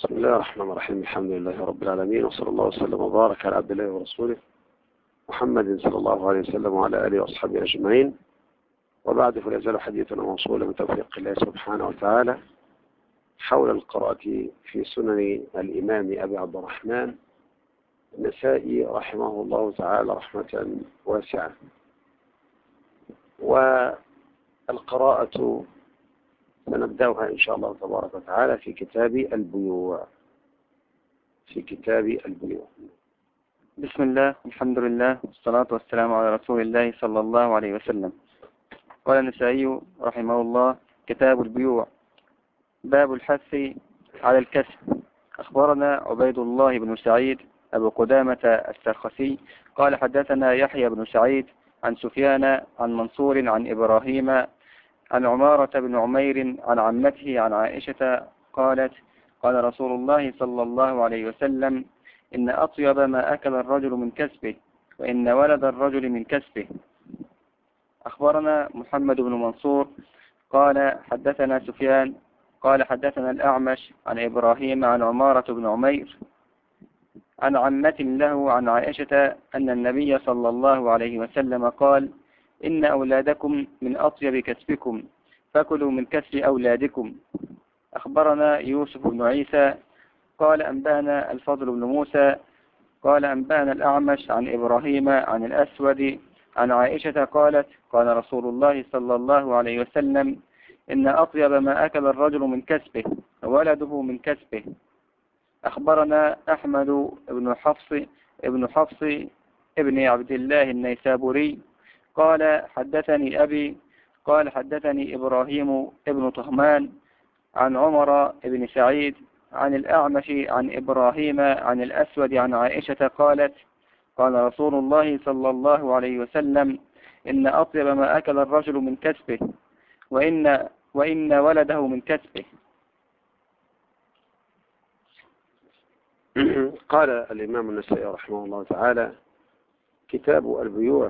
بسم الله الرحمن الرحيم. الحمد لله رب العالمين، وصلى الله وسلم وبارك على عبد الله ورسوله محمد صلى الله عليه وسلم وعلى آله وأصحابه أجمعين. وبعد، فلا يزال حديثنا موصولا من توفيق الله سبحانه وتعالى حول القراءة في سنن الإمام أبي عبد الرحمن النسائي رحمه الله تعالى رحمة واسعة. والقراءة سنبدأها إن شاء الله تبارك وتعالى في كتاب البيوع. بسم الله، الحمد لله، والصلاة والسلام على رسول الله صلى الله عليه وسلم. قال النسائي رحمه الله: كتاب البيوع، باب الحث على الكسب. أخبرنا عبيد الله بن سعيد أبو قدامة السرخسي قال: حدثنا يحيى بن سعيد عن سفيان عن منصور عن إبراهيم عن عمارة بن عمير عن عمته عن عائشة قالت: قال رسول الله صلى الله عليه وسلم: إن أطيب ما أكل الرجل من كسبه، وإن ولد الرجل من كسبه. أخبرنا محمد بن منصور قال: حدثنا سفيان قال: حدثنا الأعمش عن إبراهيم عن عمارة بن عمير عن عمة له عن عائشة أن النبي صلى الله عليه وسلم قال: إن أولادكم من أطيب كسبكم، فكلوا من كسب أولادكم. أخبرنا يوسف بن عيسى قال: أنبأنا الفضل بن موسى قال: أنبأنا الأعمش عن إبراهيم عن الأسود عن عائشة قالت: قال رسول الله صلى الله عليه وسلم: إن أطيب ما أكل الرجل من كسبه، وولده من كسبه. أخبرنا أحمد بن حفص ابن عبد الله النيسابوري قال: حدثني أبي قال: حدثني إبراهيم ابن طهمان عن عمر بن سعيد عن الأعمش عن إبراهيم عن الأسود عن عائشة قالت: قال رسول الله صلى الله عليه وسلم: إن أطيب ما أكل الرجل من كسبه، وإن ولده من كسبه. قال الإمام النسائي رحمه الله تعالى: كتاب البيوع.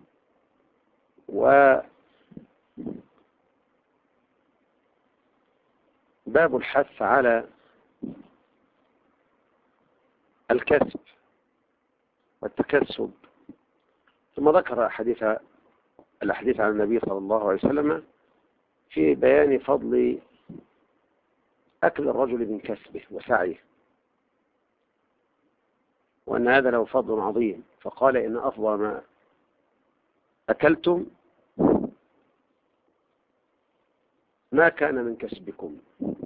وباب الحث على الكسب والتكسب. ثم ذكر الأحاديث عن النبي صلى الله عليه وسلم في بيان فضل أكل الرجل من كسبه وسعيه، وأن هذا له فضل عظيم. فقال: إن أفضل ما أكلتم ما كان من كسبكم،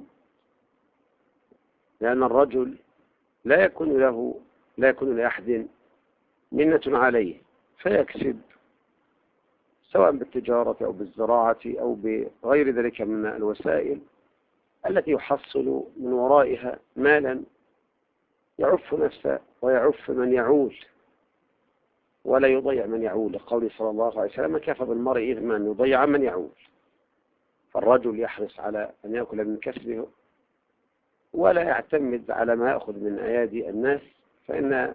لأن الرجل لا يكون لأحد منة عليه، فيكسب سواء بالتجارة أو بالزراعة أو بغير ذلك من الوسائل التي يحصل من ورائها مالا يعف نفسه ويعف من يعول ولا يضيع من يعول، لقول صلى الله عليه وسلم: كفى بالمرء إثما أن يضيع من يعول. فالرجل يحرص على أن يأكل من كسبه ولا يعتمد على ما يأخذ من أيادي الناس، فإن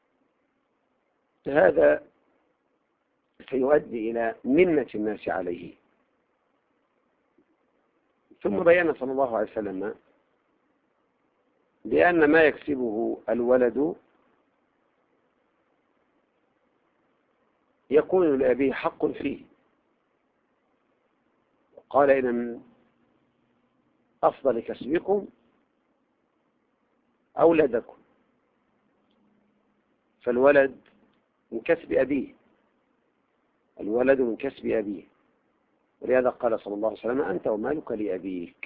هذا سيؤدي إلى منة الناس عليه. ثم بيّن صلى الله عليه وسلم بأن ما يكسبه الولد يكون لأبيه حق فيه. قال: إن من أفضل كسبكم أولادكم. فالولد من كسب أبيه، الولد من كسب أبيه، ولهذا قال صلى الله عليه وسلم: أنت ومالك لأبيك.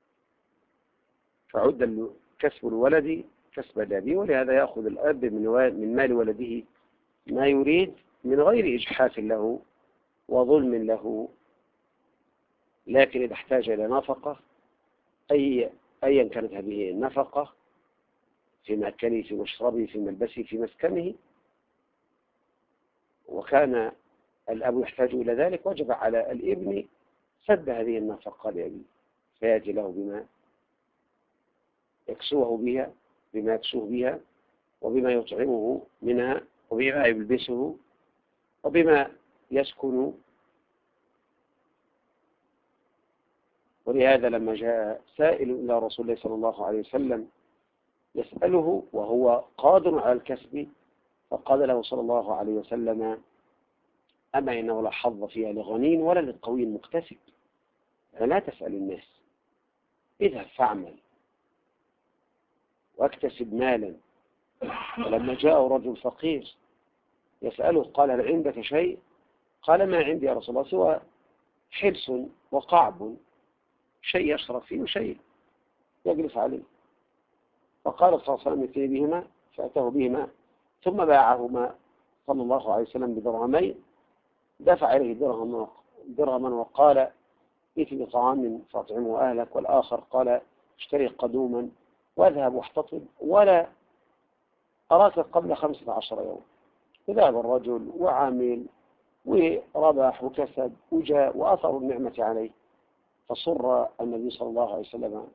فعد كسب الولد كسب الأبي، ولهذا يأخذ الأب من مال ولده ما يريد من غير إجحاف له وظلم له. لكن إذا احتاج إلى نفقة أيا كانت هذه النفقة في مأكله في مشربه في ملبسه في مسكنه، وكان الأب يحتاج إلى ذلك، وجب على الابن سد هذه النفقة لأبيه، فيأتي له بما يكسوه بها وبما يطعمه منها وبما يلبسه وبما يسكن. ولهذا لما جاء سائل إلى رسول الله صلى الله عليه وسلم يسأله وهو قادر على الكسب، فقال له صلى الله عليه وسلم: أما إنه لا حظ فيها لغني ولا للقوي المكتسب. فلا تسأل الناس، اذهب فاعمل واكتسب مالا. ولما جاء رجل فقير يسأله قال: هل عندك شيء؟ قال: ما عندي يا رسول الله سوى حلس وقعب، شيء يشرب فيه وشيء يجلس عليه. فقال صلى الله عليه وسلم: ائتني بهما، فأتاه بهما ثم باعهما صلى الله عليه وسلم بدرهمين، دفع إليه درهما وقال: ائت بطعام فاطعمه أهلك. والآخر قال: اشتري قدوما واذهب واحتطب ولا أراك قبل 15 يوم. فذهب الرجل وعمل وربح وكسب وجاء وأثر النعمة عليه، فصر النبي صلى الله عليه وسلم.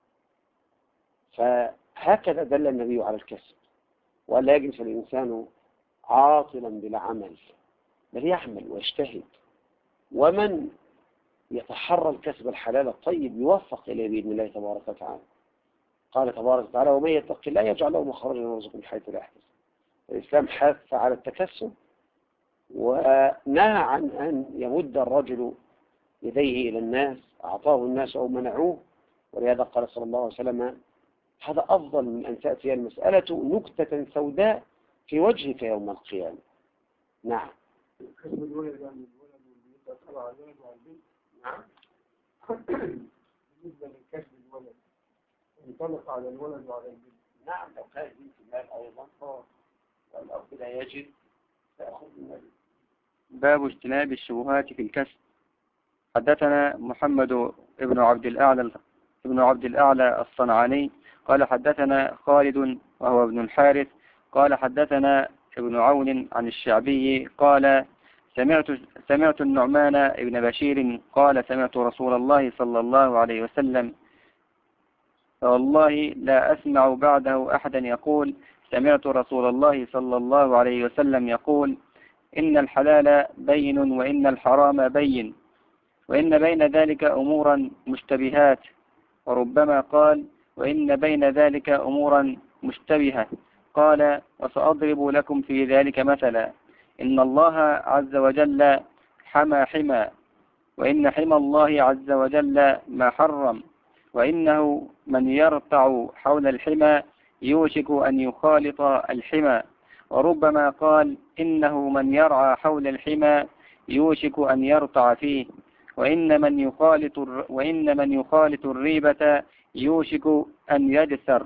فهكذا دل النبي على الكسب، ولا يجلس الإنسان عاطلا بلا عمل، بل يعمل ويجتهد. ومن يتحرى الكسب الحلال الطيب يوفق إليه بإذن الله تبارك وتعالى. قال تبارك وتعالى: ومن يتق الله يجعل له مخرجا ويرزقه من حيث لا يحتسب. الإسلام حث على التكسب ونهى عن أن يمد الرجل يديه إلى الناس، أعطاه الناس أو منعوه. ولهذا قال صلى الله عليه وسلم: هذا أفضل من أن تأتي المسألة نكتة سوداء في وجهك يوم القيامة. نعم. نعم. بالنسبة للكسب الولد ينطلق على الولد وعلى البنت. نعم، لو كان بنت المال أيضا والأب لا يجد فيأخذ المال. باب اجتناب الشبهات في الكسب. حدثنا محمد ابن عبد الأعلى الصنعاني قال حدثنا خالد وهو ابن الحارث قال حدثنا ابن عون عن الشعبي قال: سمعت النعمان بن بشير قال: سمعت رسول الله صلى الله عليه وسلم، فوالله لا أسمع بعده أحدا يقول: سمعت رسول الله صلى الله عليه وسلم يقول: إن الحلال بين وإن الحرام بين وإن بين ذلك أمورا مشتبهات. وربما قال: وإن بين ذلك أمورا مشتبهة. قال: وسأضرب لكم في ذلك مثلا: إن الله عز وجل حمى، وإن حمى الله عز وجل ما حرم، وإنه من يرتع حول الحمى يوشك أن يخالط الحمى. وربما قال: إنه من يرعى حول الحمى يوشك أن يرتع فيه، وإن من يخالط الريبة يوشك أن يجسر.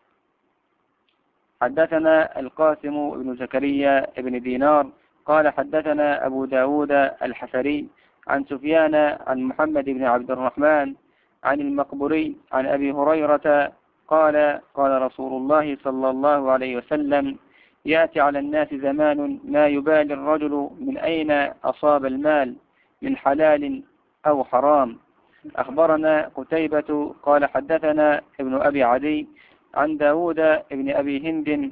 حدثنا القاسم بن زكريا بن دينار قال حدثنا أبو داود الحفري عن سفيان عن محمد بن عبد الرحمن عن المقبري عن أبي هريرة قال: قال رسول الله صلى الله عليه وسلم: يأتي على الناس زمان ما يبالي الرجل من أين أصاب المال، من حلال أو حرام. أخبرنا قتيبة قال حدثنا ابن أبي عدي عن داود ابن أبي هند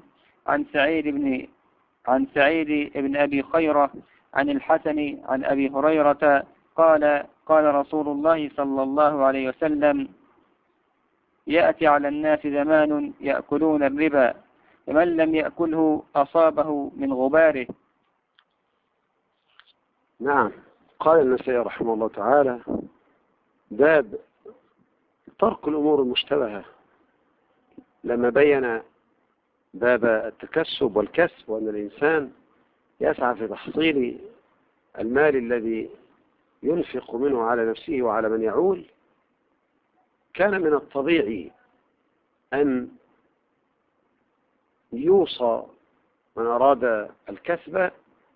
عن سعيد ابن أبي خيرة عن الحسن عن أبي هريرة قال: قال رسول الله صلى الله عليه وسلم: يأتي على الناس زمان يأكلون الربا، فمن لم يأكله أصابه من غباره. نعم. قال النسائي رحمه الله تعالى: باب ترك الأمور المشتبهة، لما بين باب التكسب والكسب وأن الإنسان يسعى في تحصيل المال الذي ينفق منه على نفسه وعلى من يعول، كان من الطبيعي أن يوصى من أراد الكسب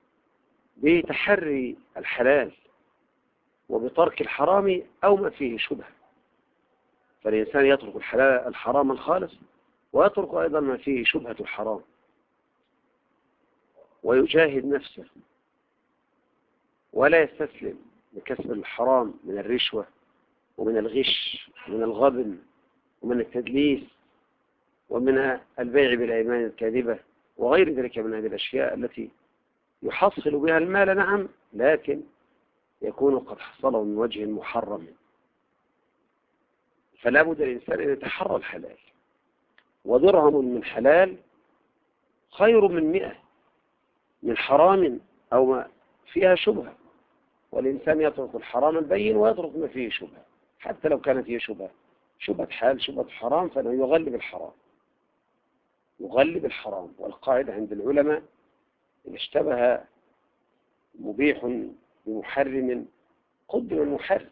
بتحري الحلال وبترك الحرام أو ما فيه شبهة. فالإنسان يترك الحرام الخالص ويترك أيضا ما فيه شبهة الحرام، ويجاهد نفسه ولا يستسلم لكسب الحرام من الرشوة ومن الغش ومن الغبن ومن التدليس ومن البيع بالأيمان الكاذبة وغير ذلك من هذه الأشياء التي يحصل بها المال، نعم، لكن يكون قد حصله من وجه محرم. فلا بد الإنسان أن يتحرى الحلال ودرهم من حلال خير من 100 من حرام أو ما فيها شبهة. والإنسان يترك الحرام البين ويترك ما فيه شبهة، حتى لو كانت هي شبهة حال شبهة حرام، فإنه يغلب الحرام، يغلب الحرام. والقاعدة عند العلماء إن اشتبه مبيح بمحرم قدم المحرم.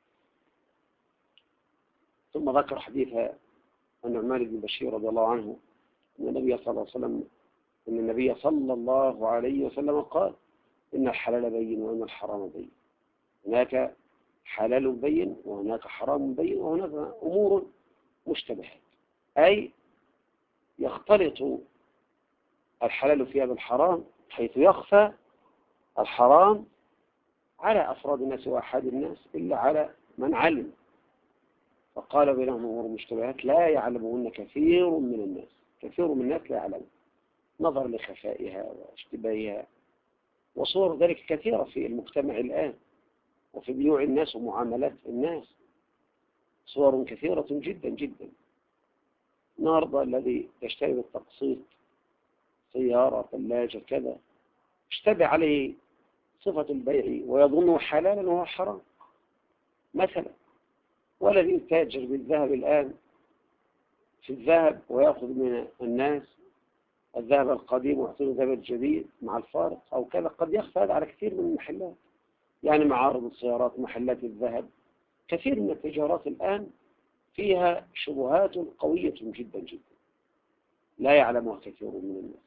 ثم ذكر حديث النعمان بن بشير رضي الله عنه أن النبي صلى الله عليه وسلم قال: إن الحلال بين وإن الحرام بين. هناك حلال بين وهناك حرام بين وهناك أمور مشتبهات، أي يختلط الحلال فيها بالحرام، حيث يخفى الحرام على أفراد الناس وأحد الناس إلا على من علم. فقال بينهم أمور مشتبهات لا يعلمهن كثير من الناس. كثير من الناس لا يعلم، نظر لخفائها واشتباهها. وصور ذلك كثيرة في المجتمع الآن وفي بيوع الناس ومعاملات الناس، صور كثيرة جدا جدا. النهارده الذي يشتري بالتقسيط سيارة، ثلاجة، كذا، اشتبه عليه صفة البيع ويظنه حلالا وهو حرام مثلا. والذي يتاجر بالذهب الآن في الذهب ويأخذ من الناس الذهب القديم ويعطيه الذهب الجديد مع الفارق أو كذا، قد يخفى هذا على كثير من المحلات، يعني معارض السيارات، محلات الذهب. كثير من التجارات الآن فيها شبهات قوية جدا جدا لا يعلمها كثير من الناس.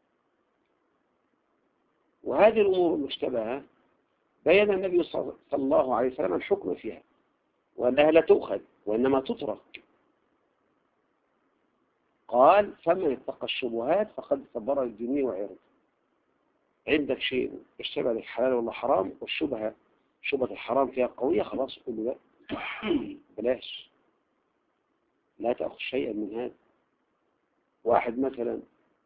وهذه الأمور المشتبهة بين النبي صلى الله عليه وسلم الحكم فيها، وأنها لا تؤخذ وإنما تترك. قال: فمن اتقى الشبهات فقد استبرأ لدينه وعرضه. عندك شيء اشتبه لك حلال ولا حرام، والشبهة شبهة الحرام فيها قوية، خلاص قل له بلاش، لا تأخذ شيئا من هذا. واحد مثلا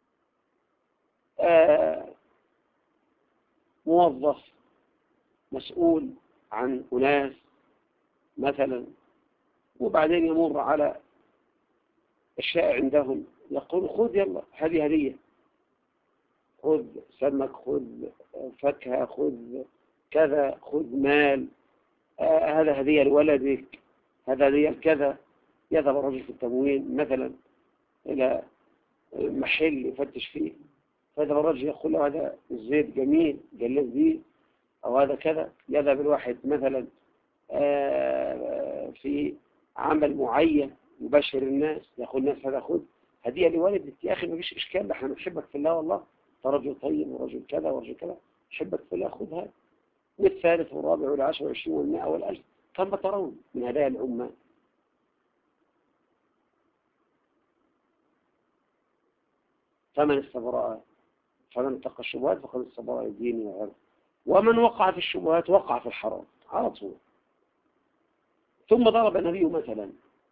موظف مسؤول عن أناس مثلا، وبعدين يمر على أشياء عندهم، يقول: خذ يلا هذه هدية، خذ سمك، خذ فاكهة، خذ كذا، خذ مال، هذا هدية لولدك، هذا هدية كذا. يذهب الرجل في التموين مثلا إلى محل يفتش فيه، فهذا الرجل يقول له: هذا الزيت جميل، جلد زيت، أو هذا كذا. يذهب الواحد مثلا في عمل معين يبشر الناس، يقول الناس: هذا خذ هدية لوالدك. يا أخي ما فيش إشكال، احنا نحبك في الله والله، أنت رجل طيب ورجل كذا ورجل كذا، نحبك في الله، خذ هذا. والثالث والرابع والعاشر والعشرين والمائة والألف، كما ترون من هدايا الأمة. فمن اتقى الشبهات فقد استبرأ لدينه وعرضه. ومن وقع في الشبهات وقع في الحرام على طول. ثم ضرب النبي مثلا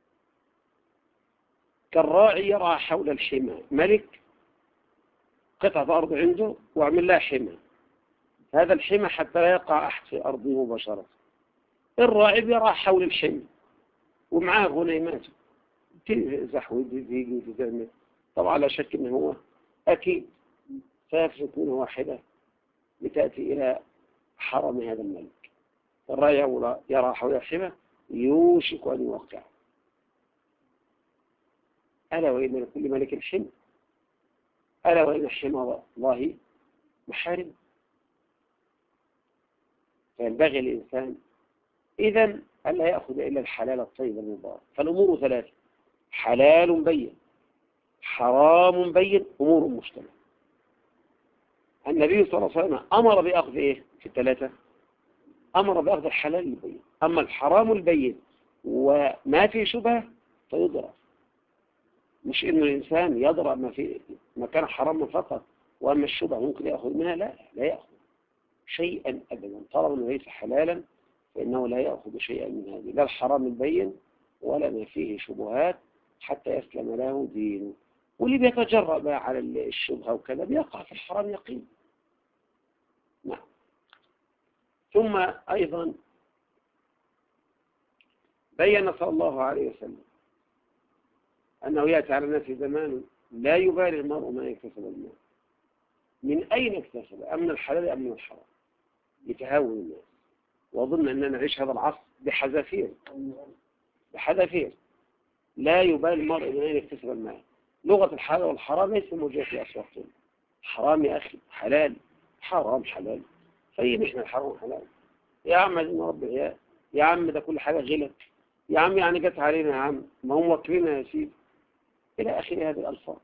كالراعي يرعى حول الحمى. ملك قطعة أرض عنده وعمل لها حمى، هذا الحمى حتى لا يقع أحد في أرضه مباشرة. الراعي يرعى حول الحمى ومعاه غنيماته، تزحوي تيجي تزعمل، طبعا لا شك أنه هو أكيد سيفلت منه واحدة لتأتي إلى حرم هذا الملك. الراعي يرى حول الحمى يوشك أن يوقع. ألا وإن لكل ملك حمى، ألا وإن حمى الله محارم. فينبغي الإنسان إذن ألا يأخذ إلا الحلال الطيب المبارك. فالأمور ثلاثة: حلال بين، حرام بين، أمور مشتبهة. النبي صلى الله عليه وسلم أمر بأخذ إيه في الثلاثة؟ أمر بأخذ الحلال البين. أما الحرام البين وما فيه شبهة فيضرب. مش إنه الإنسان يضرب ما كان حراما فقط، وأما الشبهة ممكن يأخذ منها، لا يأخذ شيئا أبدا. طالما ليس حلالا فإنه لا يأخذ شيئا من هذه، لا الحرام البين ولا ما فيه شبهات، حتى يسلم له دينه. واللي بيتجرأ بقى على الشبهة وكذا بيقع في الحرام يقين. نعم. ثم أيضا بين صلى الله عليه وسلم أنه يأتي على الناس زمان لا يبالي المرء ما يكتسب المال، من أين اكتسب، أم من الحلال أم من الحرام، يتهاون الناس. وأظن أننا نعيش هذا العصر بحذافير لا يبالي المرء من أين يكتسب المال. لغة الحلال والحرام ليس موجودة في أسواقنا. حرام يا أخي، حلال، حرام حلال، طيب إحنا الحرام حلال يا عم، عايزين نربي عيال يا عم، ده كل حاجة غلط يا عم، يعني جت علينا يا عم، ما هم واكليننا يا سيدي، إلى آخر هذه الألفاظ.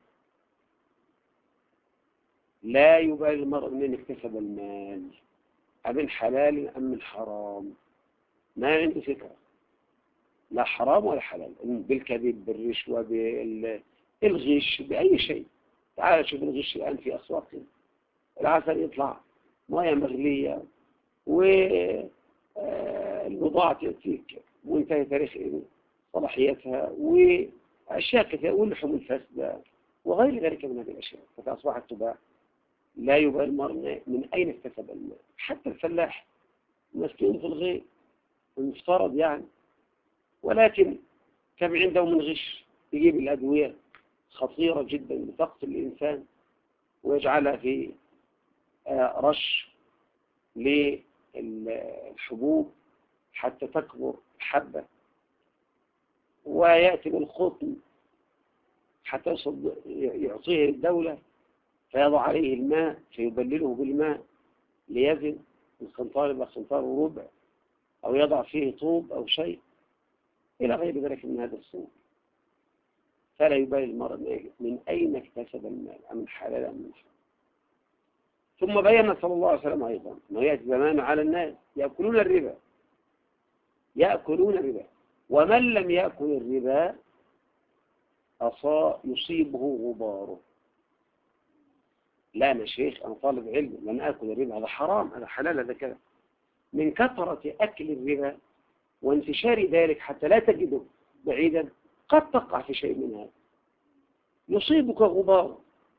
لا يبالي المرء من اكتسب المال، أمن حلال أم من حرام، ما عنده فكرة، لا حرام ولا حلال، بالكذب بالرشوة بالغش بأي شيء. تعال شوف الغش الآن في أسواقنا، العسل يطلع موية مغلية والبضاعة تأتيك وانتهي تاريخ صلاحيتها وأشياء كثيرة واللحوم الفاسدة وغير ذلك من هذه الأشياء، فأصبحت تباع. لا يبالي المرء من أين اكتسب المال. حتى الفلاح مسكين في الغيب المفترض يعني، ولكن كم عنده من غش، يجيب الأدوية خطيرة جدا بتقتل الإنسان ويجعلها في رش للحبوب حتى تكبر حبة، ويأتي بالقطن حتى يعطيه الدولة فيضع عليه الماء فيبلله بالماء ليزن القنطار إلى قنطار وربع، أو يضع فيه طوب أو شيء إلى غير ذلك من هذا الصنف. فلا يبالي المرء من أين اكتسب المال، أم حلال أم حرام. ثم بين صلى الله عليه وسلم أيضا أنه يأتي زمان على الناس يأكلون الربا، ومن لم يأكل الربا يصيبه غباره. لا أنا شيخ، أنا طالب علم، لن أكل الربا، هذا حرام، هذا حلال، هذا كذا. من كثرة أكل الربا وانتشار ذلك حتى لا تجده بعيدا قد تقع في شيء من هذا، يصيبك غبار،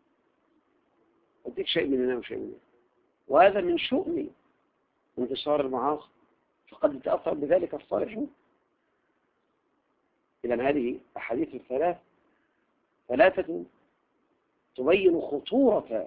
أديك شيء من هنا وشيء من هنا، وهذا من شؤم انتشار المعاصي، فقد يتأثر بذلك الصالحون. إذن هذه أحاديث ثلاثة تبين خطورة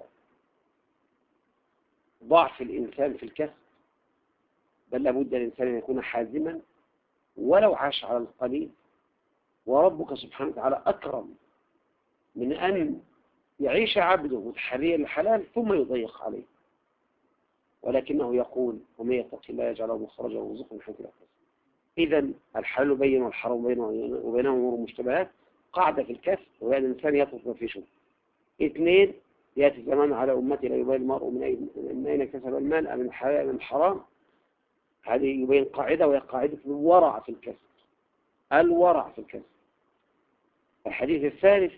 ضعف الإنسان في الكسب، بل لابد الإنسان أن يكون حازما ولو عاش على القليل. وربك سبحانه وتعالى أكرم من أن يعيش عبده متحريا الحلال ثم يضيق عليه، ولكنه يقول ومن يتق الله يجعل له مخرجا ويرزقه من حيث لا يحتسب. إذن الحلال بين والحرام بين وبينهم أمور مشتبهات، قاعدة في الكسب وهي الإنسان يترك ما فيه شبهة. اثنين، يأتي الزمان على أمتي لا يبالي المرء من أين اكتسب المال، أم من حلال من حرام. هذه يبين قاعدة، وهي قاعدة الورع في الكسب، الورع في الكسب. الحديث الثالث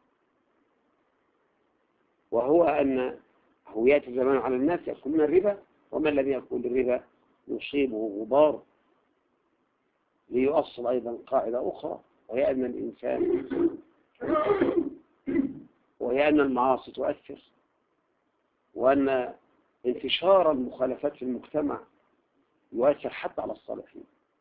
وهو أنه يأتي الزمان على الناس يأكلون الربا، ومن لم يأكل الربا يصيبه غبار، ليؤصل أيضا قاعدة أخرى، وهي أن المعاصي تؤثر، وأن انتشار المخالفات في المجتمع يؤثر حتى على الصالحين.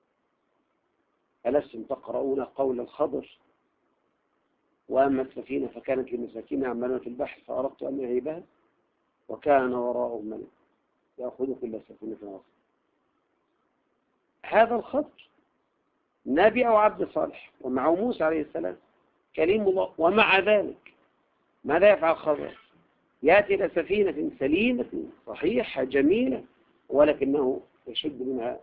ألستم تقرؤون قول الخضر وأما السفينة فكانت لمساكين يعملون في البحر فأردت أن أعيبها وكان وراءهم ملك يأخذ كل سفينة غصبا. هذا الخضر نبي أو عبد صالح، ومعه موسى عليه السلام كليم الله، ومع ذلك ماذا يفعل الخضر؟ يأتي إلى سفينة سليمة صحيحة جميلة، ولكنه يشد منها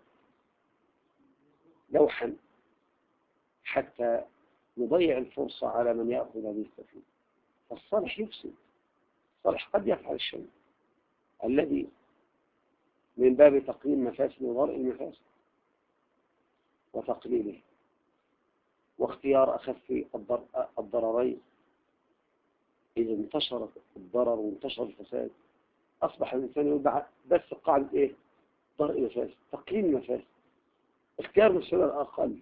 لوحا حتى يضيع الفرصة على من يأخذ هذه السفينة. فالصالح يفسد، الصالح قد يفعل الشيء الذي من باب تقليل مفاسد وضرء المفاسد وتقليله واختيار أخف الضررين. إذا انتشر الضرر وانتشر الفساد أصبح الإنسان يوضع بس قاعدة إيه؟ ضرء المفاسد، تقليل المفاسد، اختيار المسؤول الأقل.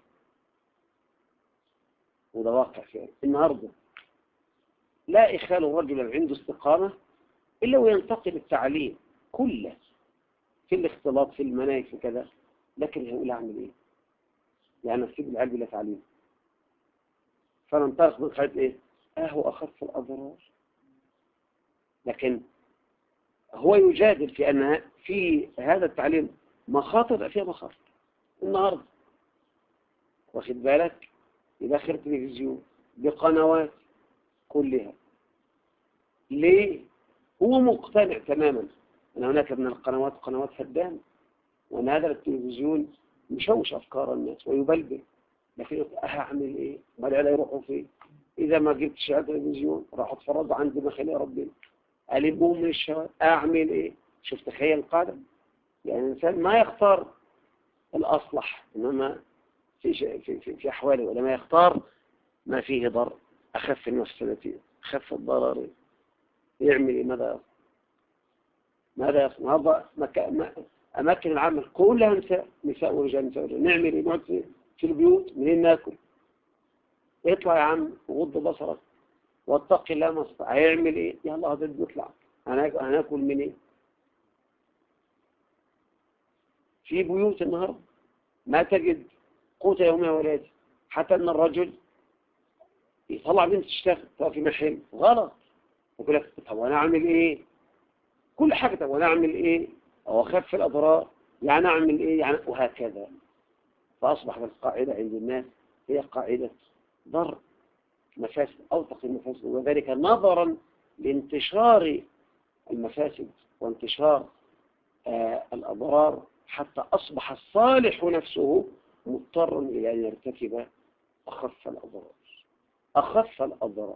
وده واقع فعلا النهارده لا يخال الرجل عنده استقامة إلا وينتقل التعليم كله في الاختلاط في المناهج في كذا، لكن هيقول أعمل إيه؟ يعني أسيب العلم بلا تعليم. فننطلق من قاعدة إيه؟ هو أخف الأضرار. لكن هو يجادل في أن في هذا التعليم مخاطر، فيها مخاطر النهاردة. واخد بالك؟ يدخل تلفزيون بقنوات كلها. ليه؟ هو مقتنع تماما أن هناك من القنوات قنوات هدامة، وأن هذا التلفزيون مشوش أفكار الناس ويبلبل. لكن هعمل إيه؟ ما لا يروحوا فيه. إذا ما جبتش على التلفزيون راح أتفرج عند مخلي ربنا ألبوم من الشوارع. أعمل إيه؟ شوف تخيل القاعدة. يعني الإنسان ما يختار الأصلح، إنما في أحواله، ولما يختار ما فيه ضر، أخف المفسدتين أخف الضررين. يعمل إيه؟ ماذا يصنع؟ هذا أماكن العمل كلها نساء ورجال، نساء ورجال. نعمل إيه؟ نقعد في البيوت، منين ناكل؟ اطلع يا عم وغض بصرك واتق الله ما استطاع. هيعمل إيه؟ يلا هذا بيطلع، هناكل من إيه؟ في بيوت النهارده ما تجد قوت يومها ولا يجب. حتى أن الرجل يطلع بنت تشتغل في محل غلط، يقول لك طب وانا اعمل ايه؟ كل حاجه طب وانا اعمل ايه؟ او اخف الاضرار، يعني اعمل ايه؟ يعني وهكذا. فاصبحت القاعده عند الناس هي قاعده ضر مفاسد او تقي المفاسد، وذلك نظرا لانتشار المفاسد وانتشار الاضرار، حتى اصبح الصالح نفسه مضطرا الى ان يرتكب اخف الاضرار. أخف الأضرار.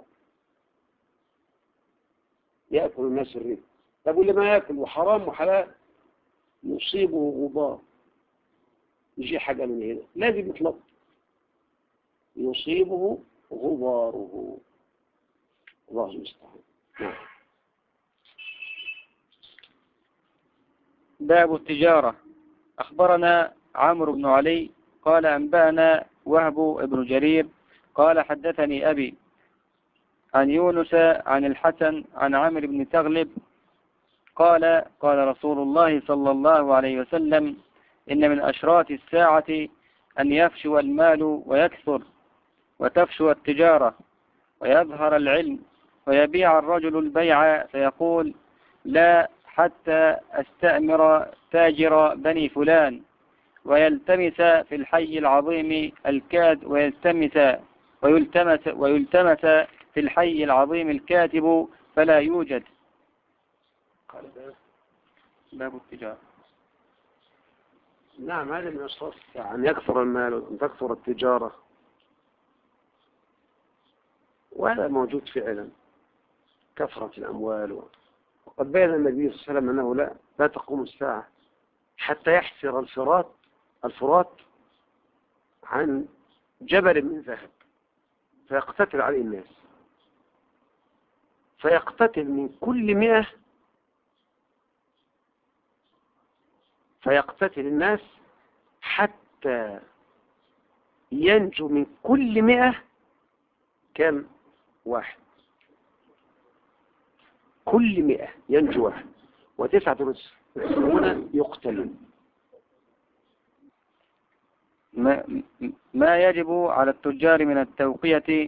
يأكل الناس الربا. طب واللي ما يأكل وحرام وحلال يصيبه غبار، يجي حاجة من هنا لازم يطلب، يصيبه غباره. الله المستعان. باب التجارة. أخبرنا عمرو بن علي قال أنبأنا وهب بن جرير قال حدثني أبي عن يونس عن الحسن عن عمرو بن تغلب قال قال رسول الله صلى الله عليه وسلم إن من أشراط الساعة أن يفشو المال ويكثر، وتفشو التجارة ويظهر العلم، ويبيع الرجل البيع فيقول لا حتى أستأمر تاجر بني فلان، ويلتمس في الحي العظيم الكاد ويلتمس في الحي العظيم الكاتب فلا يوجد. باب التجارة. نعم، هذا من أشراط الساعة أن يكثر المال وأن تكثر التجارة، وهذا موجود فعلا، كثرة الأموال. وقد بين النبي صلى الله عليه وسلم أنه لا تقوم الساعة حتى يحفر الفرات عن جبل من ذهب فيقتتل عليه الناس، فيقتتل من كل 100، فيقتتل الناس حتى ينجو من كل 100 كم؟ واحد. كل 100 ينجو واحد، و99 يقتلون. ما يجب على التجار من التوقية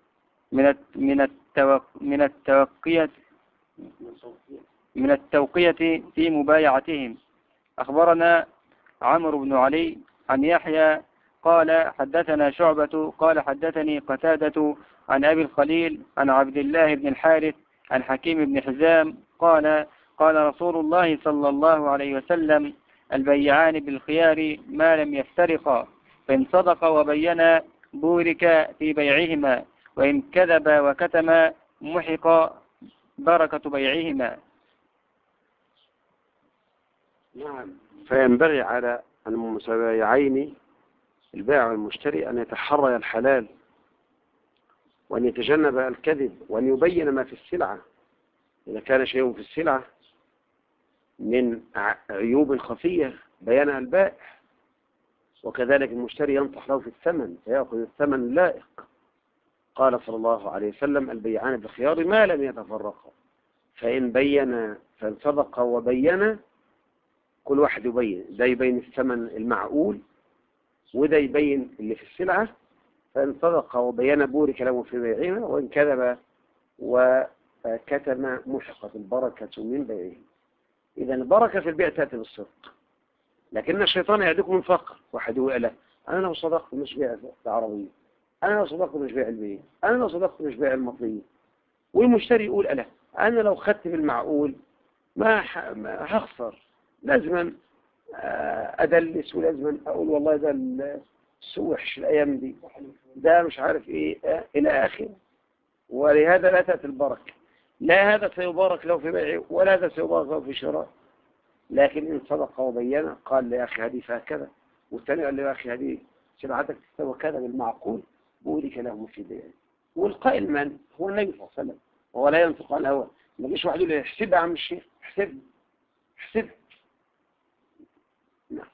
من التوقية في مبايعتهم. أخبرنا عمرو بن علي عن يحيى قال حدثنا شعبة قال حدثني قتادة عن أبي الخليل عن عبد الله بن الحارث عن حكيم بن حزام قال قال رسول الله صلى الله عليه وسلم البيعان بالخيار ما لم يفترقا، فإن صدق وبينا بورك في بيعهما، وإن كذب وكتم محق بركة بيعهما. نعم، فينبغي على المتبايعين البائع والمشتري أن يتحرى الحلال، وأن يتجنب الكذب، وأن يبين ما في السلعة إذا كان شيء في السلعة من عيوب خفية بيانها البائع، وكذلك المشتري ينصح له في الثمن فيأخذ الثمن اللائق. قال صلى الله عليه وسلم البيعان بالخيار ما لم يتفرقا، فإن صدق وبين، كل واحد يبين، ده يبين الثمن المعقول وده يبين اللي في السلعة، فإن صدق وبين بورك له في بيعهما، وإن كذب وكتم محقت البركة من بيعه. إذا البركة في البيع تأتي بالصدق، لكن الشيطان يعدكم من فقر. واحد يقول له أنا لو صدقت مش بيع العربية، أنا لو صدقت مش بيع البيت، أنا لو صدقت مش بيع المطلية. والمشتري يقول أنا لو خدت بالمعقول ما هخسر، لازما أدلس، ولازما أقول والله ده السوق وحش الأيام دي، ده مش عارف إيه إلى آخره. ولهذا لا تأتي البركة. لا هذا سيبارك له في بيعه، ولا هذا سيبارك له في شراء. لكن إن صدق وبين قال لي يا أخي هذه فهكذا، والثاني قال لي يا أخي هذه سلعتك تستوى كذا بالمعقول، بورك لهم في بيعه. والقائل من هو النبي صلى الله عليه وسلم، وهو لا ينطق عن الهوى. ما يجيش واحد يقول لي احسب يا عم الشيخ، احسب. نعم.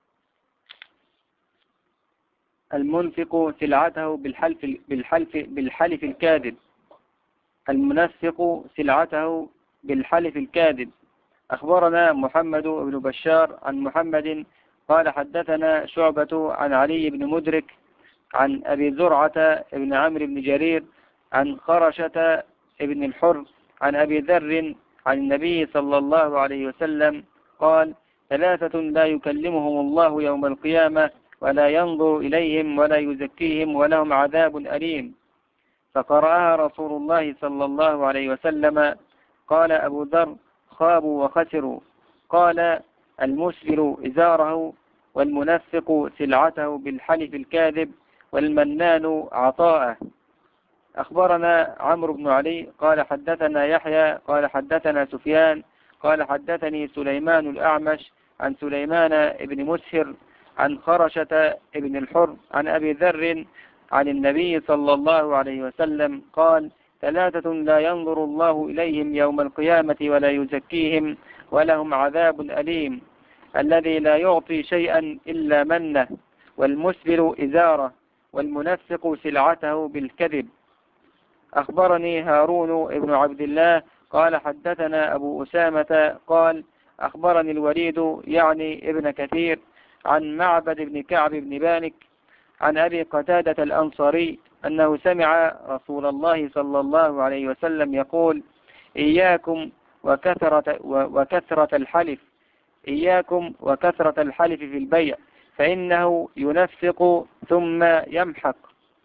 المنفق سلعته بالحلف الكاذب. المنفق سلعته بالحلف الكاذب. أخبرنا محمد بن بشار عن محمد قال حدثنا شعبة عن علي بن مدرك عن أبي زرعة بن عمرو بن جرير عن خرشة بن الحر عن أبي ذر عن النبي صلى الله عليه وسلم قال: ثلاثة لا يكلمهم الله يوم القيامة ولا ينظر إليهم ولا يزكيهم ولهم عذاب أليم. فقرأها رسول الله صلى الله عليه وسلم. قال أبو ذر: خابوا وخسروا. قال: المسبل إزاره، والمنفق سلعته بالحلف الكاذب، والمنان عطاءه. أخبرنا عمرو بن علي قال حدثنا يحيى قال حدثنا سفيان قال حدثني سليمان الأعمش عن سليمان بن مسهر عن خرشة بن الحر عن أبي ذر عن النبي صلى الله عليه وسلم قال: ثلاثة لا ينظر الله إليهم يوم القيامة ولا يزكيهم ولهم عذاب أليم: الذي لا يعطي شيئا إلا منه، والمسبل إزاره، والمنفق سلعته بالكذب. أخبرني هارون بن عبد الله قال حدثنا أبو أسامة قال: أخبرني الوليد يعني ابن كثير عن معبد بن كعب بن مالك عن أبي قتادة الأنصاري أنه سمع رسول الله صلى الله عليه وسلم يقول: إياكم وكثرة الحلف، إياكم وكثرة الحلف في البيع، فإنه ينفق ثم يمحق.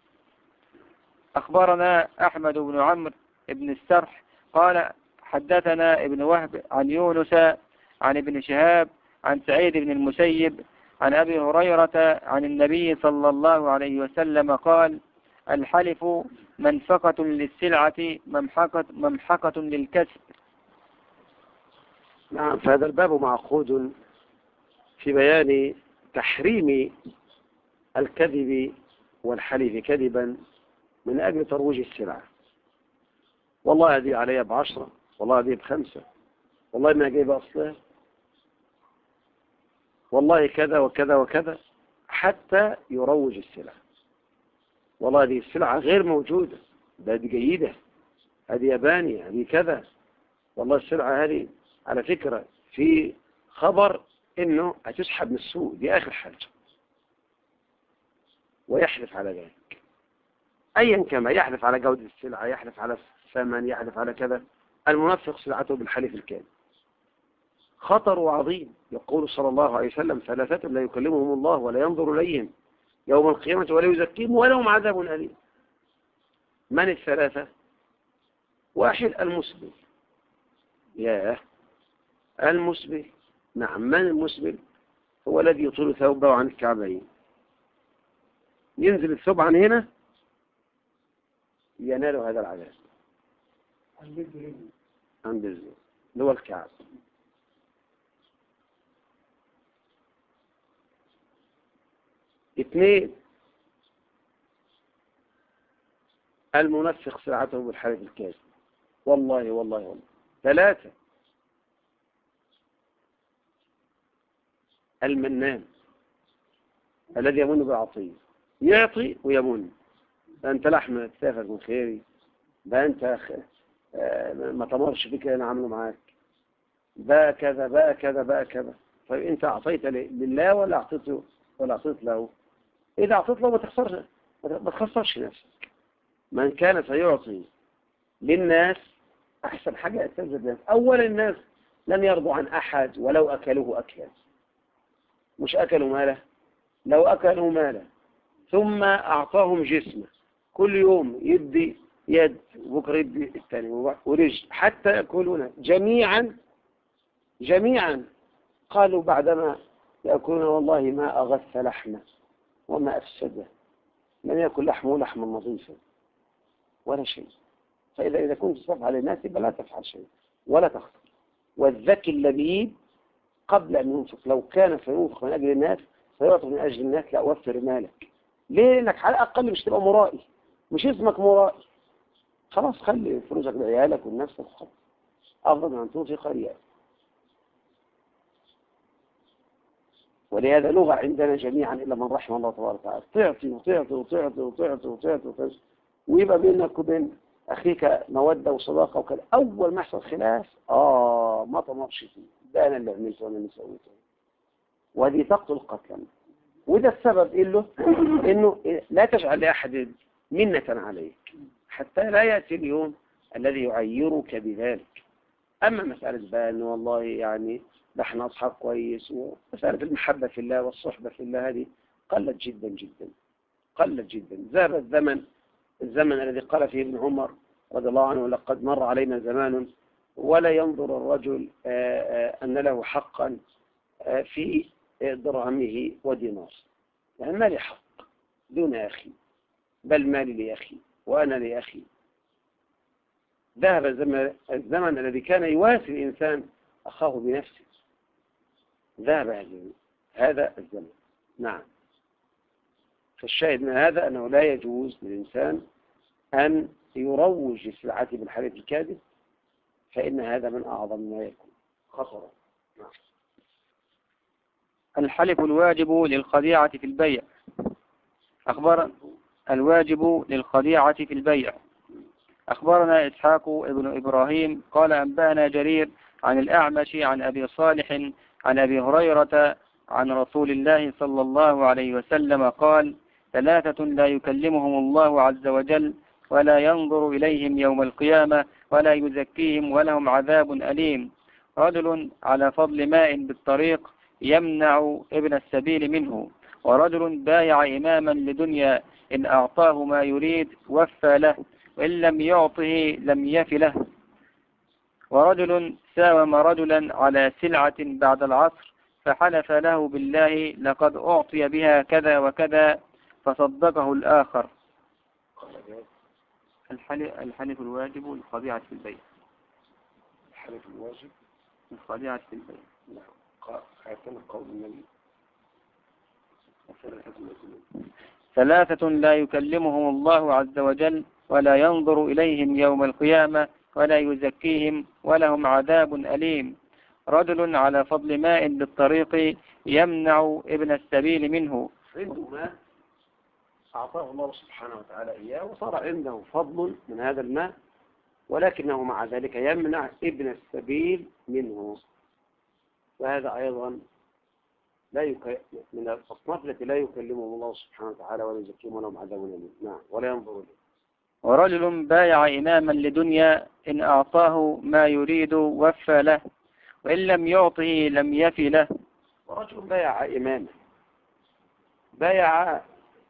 أخبرنا أحمد بن عمرو بن السرح قال حدثنا ابن وهب عن يونس عن ابن شهاب عن سعيد بن المسيب عن أبي هريرة عن النبي صلى الله عليه وسلم قال: الحلف منفقة للسلعة ممحقة للكسب. نعم. فهذا الباب معقود في بيان تحريم الكذب والحلف كذبا من أجل ترويج السلعة. والله هذه عليها ب10، والله هذه ب5، والله ما جايب أصلها، والله كذا وكذا وكذا، حتى يروج السلعة. والله هذه السلعة غير موجودة، ده دي جيدة، هذه يابانية، هذه كذا، والله السلعة هذه على فكرة في خبر إنه هتسحب من السوق، دي آخر حاجة، ويحلف على ذلك. أيا كما يحلف على جودة السلعة، يحلف على الثمن، يحلف على كذا. المنفق سلعته بالحلف الكاذب، خطر عظيم. يقول صلى الله عليه وسلم: ثلاثة لا يكلمهم الله ولا ينظر إليهم يوم القيامة ولا يزكيهم ولهم عذاب أليم. من الثلاثة؟ واحد المسبل. المسبل. نعم. من المسبل؟ هو الذي يطول ثوبه عن الكعبين، ينزل الثوب عن هنا ينال هذا العذاب عند الزوج اللي هو الكعب. اثنين، المنفق سلعته بالحلف الكاذب، والله والله والله. ثلاثة، المنان الذي يمن بالعطية، يعطي ويمن. ده انت لحم تافك من خيري، ده انت ما تمرش فيك انا عامله معاك، بقى كذا بقى كذا بقى كذا. طيب انت اعطيت لله ولا اعطيت له؟ اذا اعطيت له ما تخسرش، ما تخسرش نفسك. من كان سيعطي للناس أحسن حاجة أتنزل الناس. أولا الناس لن يرضوا عن أحد ولو أكلوه أكلا، مش أكلوا ماله، لو أكلوا ماله ثم أعطاهم جسمه، كل يوم يدي يد وبكرة يدي الثاني ورجل حتى يأكلون جميعا. قالوا بعدما يأكلون والله ما أغث لحمه وما أفسده، لم يأكل لحمه لحما نظيفا ولا شيء. فإذا كنت تفعل للناس يبقى لا تفعل شيء ولا تخسر. والذكي اللبيب قبل أن ينفق لو كان سينفق من أجل الناس سيعطي من أجل الناس لا وفر مالك. ليه؟ لأنك على الأقل مش تبقى مرائي، مش اسمك مرائي. خلاص خلي فلوسك لعيالك ولنفسك خلاص، أفضل من أن تنفق ريال. ولهذا لغة عندنا جميعا إلا من رحم الله تبارك وتعالى، تعطي وتعطي وتعطي وتعطي وتعطي وتعطي ويبقى بينك وبين أخيك مودة وصداقة وكذا. أول ما يحصل خلاف ما تمرش فيه، ده أنا اللي عملته وأنا اللي سويته، وهذه تقتل قتلا. وده السبب إنه لا تجعل لأحد منة عليك حتى لا يأتي اليوم الذي يعيرك بذلك. أما مسألة بقى أنه والله يعني ده احنا أصحاب كويس، ومسألة المحبة في الله والصحبة في الله هذه قلت جدا جدا، قلت جدا. ذهب الزمن الذي قال فيه ابن عمر رضي الله عنه لقد مر علينا زمان ولا ينظر الرجل أن له حقا في درهمه ودينار، يعني ما لي حق دون أخي، بل مالي لأخي وأنا لأخي. ذهب الزمن الذي كان يواسي الإنسان أخاه بنفسه، ذهب هذا الزمن. نعم. فالشاهد من هذا أنه لا يجوز للإنسان أن يروج لسلعته بالحلف الكاذب، فإن هذا من أعظم ما يكون خطرا. نعم. الحلف الواجب للخديعة في البيع. الواجب للخديعة في البيع. أخبرنا إسحاق ابن إبراهيم قال أنبأنا جرير عن الأعمش عن أبي صالح عن أبي هريرة عن رسول الله صلى الله عليه وسلم قال: ثلاثة لا يكلمهم الله عز وجل ولا ينظر إليهم يوم القيامة ولا يزكيهم ولهم عذاب أليم: رجل على فضل ماء بالطريق يمنع ابن السبيل منه، ورجل بايع إماما لدنيا إن أعطاه ما يريد وفى له وإن لم يعطه لم يف له، ورجل ساوم رجلا على سلعة بعد العصر فحلف له بالله لقد أعطي بها كذا وكذا فصدقه الآخر. الحلف الواجب للخديعة في البيع. الحلف الواجب للخديعة في البيع. نعم. قول النبي: ثلاثة لا يكلمهم الله عز وجل ولا ينظر إليهم يوم القيامة ولا يزكيهم ولهم عذاب أليم: رجل على فضل ماء بالطريق يمنع ابن السبيل منه. عنده ماء أعطاه الله سبحانه وتعالى إياه وصار عنده فضل من هذا الماء، ولكنه مع ذلك يمنع ابن السبيل منه، وهذا أيضا من الأصناف التي لا يكلمهم الله سبحانه وتعالى ولا يزكيهم ولهم عذاب أليم. نعم. ولا ينظر إليه. ورجل بايع إماما لدنيا إن أعطاه ما يريد وفى له وإن لم يعطه لم يفي له. ورجل بايع إماما، بايع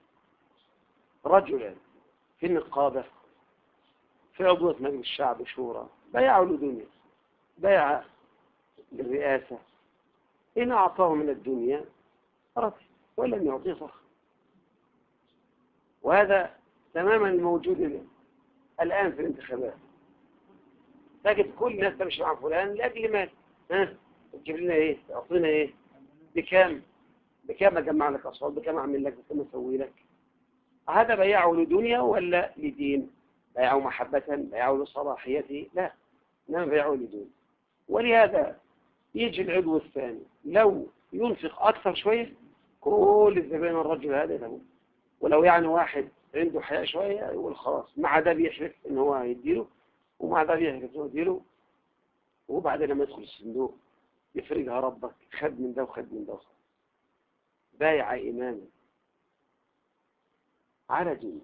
رجلا في النقابة في عضوية مجلس الشعب شورى، بايعوا لدنيا، بايع للرئاسة، إن أعطاه من الدنيا رضي ولم يعطيه صح. وهذا تماما موجود الآن في الانتخابات، تجد كل الناس تمشي مع فلان لأجل مال. تجيب لنا إيه؟ تعطينا إيه؟ بكام أجمع لك أصوات، بكام أعمل لك، بكام أسوي لك. هذا بيعه لدنيا ولا لدين؟ بيعه محبة، بيعه لصلاحيته؟ لا، إنما بيعه لدين. ولهذا يجي العضو الثاني لو ينفق أكثر شوية كل الزبائن الرجل هذا له، ولو يعني واحد عنده حياء شوية يقول خلاص، مع ده بيحلف إن هو هيديله ومع ده بيحلف إن هو يديله، وبعدين لما يدخل الصندوق يفرجها ربك، خد من ده وخد من ده وخد. بايع إماما على دين.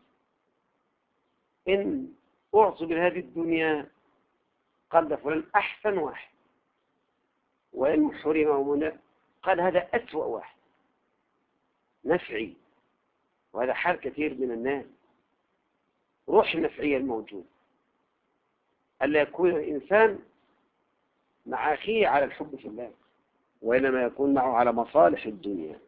إن أعطي بهذه الدنيا قال ده فلان أحسن واحد، وإن حرم ومنع قال هذا أسوأ واحد نفعي. وهذا حال كثير من الناس، روح النفعية الموجود ألا يكون الإنسان مع أخيه على الحب في الله، وإنما يكون معه على مصالح الدنيا،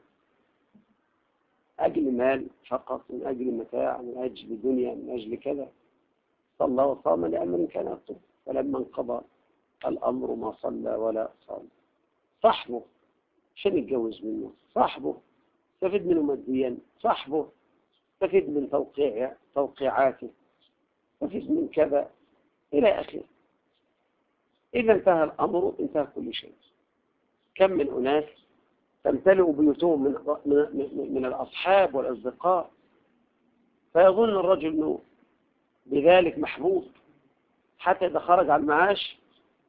أجل مال فقط، من أجل متاع، من أجل دنيا، من أجل كذا. صلى وصام لأمر كان يطلب، فلما انقضى الأمر ما صلى ولا صام. صاحبه عشان يتجوز منه، صاحبه استفيد منه ماديا، صاحبه استفيد من توقيعاته، استفيد من كذا إلى آخره. إذا انتهى الأمر انتهى كل شيء. كم من أناس تمتلئ بيوتهم من الأصحاب والأصدقاء، فيظن الرجل أنه بذلك محبوب، حتى إذا خرج على المعاش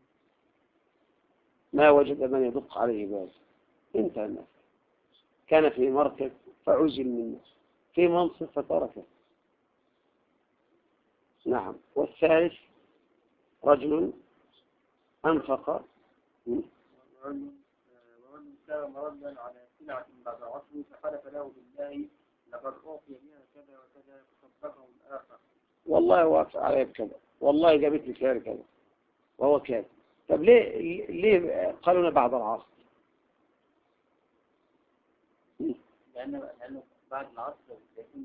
ما وجد من يدق عليه باب. انتهى الناس. كان في مركز فعزل منه، في منصب فتركه. نعم. والثالث رجل أنفق ورجل كان مردا على سلعة بعد عصره فحلف له بالله لقد أعطي بها كذا وكذا فصدقه الآخر. والله وافق عليه بكذا، والله جابت لي خير كذا، وهو كذا. طب ليه قالوا لنا بعد العصر؟ لأنه بعد العصر يكون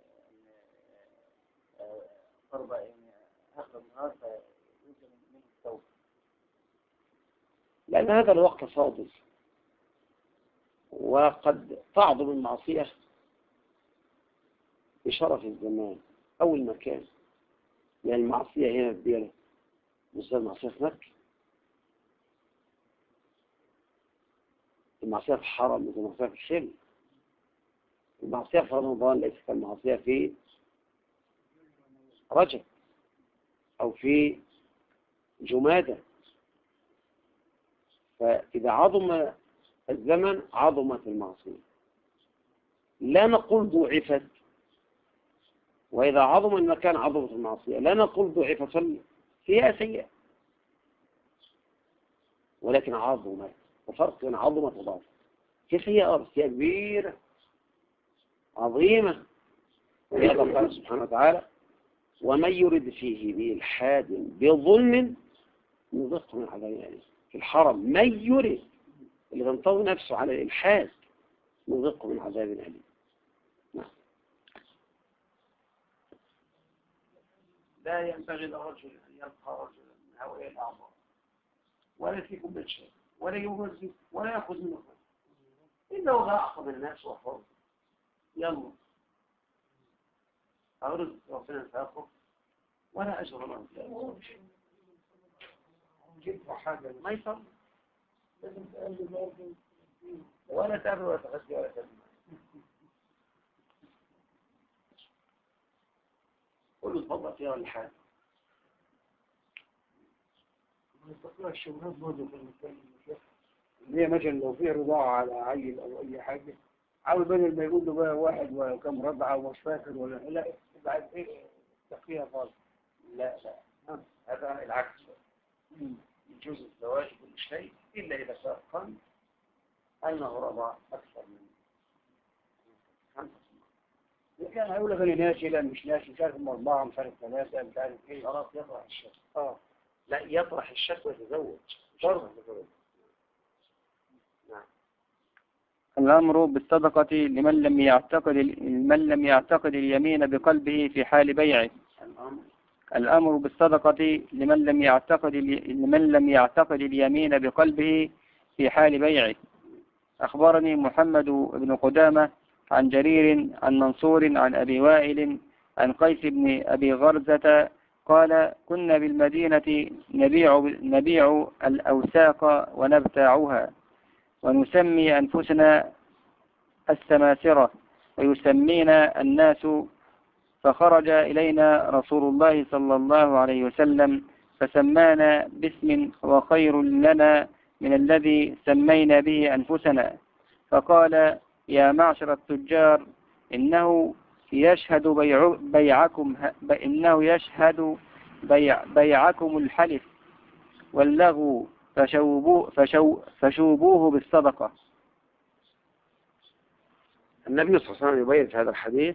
قرب آخر النهار فيوجد منه التوبة، لأن هذا الوقت فاضل، وقد تعظم المعصية بشرف الزمان أو المكان. يعني المعصية هنا في ديالة مش المعصية في مكة، المعصية في الحرم مش المعصية في الخل، المعصية في رمضان ليست كالمعصية في رجب أو في جمادة. فإذا عظم الزمن عظمت المعصية، لا نقول ضعفت. وإذا عظم المكان عظمت المعصية، لا نقول ضعفت، فيها سيئة ولكن عظمت. وفرق بين عظمت وضعفت. في سيئة بس هي كبيرة عظيمة. لهذا قال سبحانه وتعالى ومن يرد فيه بإلحاد بظلم نذقه من عذاب أليم. في الحرم من يرد، اللي تنطوي نفسه على الإلحاد نذقه من عذاب أليم. نعم. لا ينبغي لرجل أن يلقى رجلا من هؤلاء الأعضاء ولا فيكم بالشيء ولا يوزن ولا يأخذ منه إلا وضع أعظم الناس وفرض. يلا أرد ربنا سيخرج ولا أجر الله جبت حاجة ما يصل لازم تقلل ولا تأبي ولا تغسي ولا تأبي. قل له تفضل فيها الحال. نستطيع الشبهات برضه في المثال اللي هي مثلا لو في رضاعة على عيل أو أي حاجة، عاوز بدل ما يقول له بقى واحد وكم رضعة ومش فاكر ولا لا، بعد إيه تخفيها خالص. لا هذا العكس. يجوز الزواج كل شيء إلا إذا شرطا أنه رضع أكثر من 5. كان هيقول لك أنا ناسي، لا مش ناسي، مش عارف 4 مش عارف 3 مش عارف إيه. خلاص يطرح الشك. لا يطرح الشك ويتزوج. نعم. الأمر بالصدقة لمن لم يعتقد اليمين بقلبه في حال بيعه. الأمر بالصدقة لمن لم يعتقد اليمين بقلبه في حال بيعه. أخبرني محمد بن قدامة عن جرير عن منصور عن أبي وائل عن قيس بن أبي غرزة قال كنا بالمدينة نبيع الأوساق ونبتاعها ونسمي أنفسنا السماسرة ويسمينا الناس، فخرج إلينا رسول الله صلى الله عليه وسلم فسمانا باسم وخير لنا من الذي سمينا به أنفسنا، فقال يا معشر التجار إنه يشهد بيعكم إنه يشهد بيعكم الحلف واللغو فشوبوه بالصدقة. النبي صلى الله عليه وسلم يبين في هذا الحديث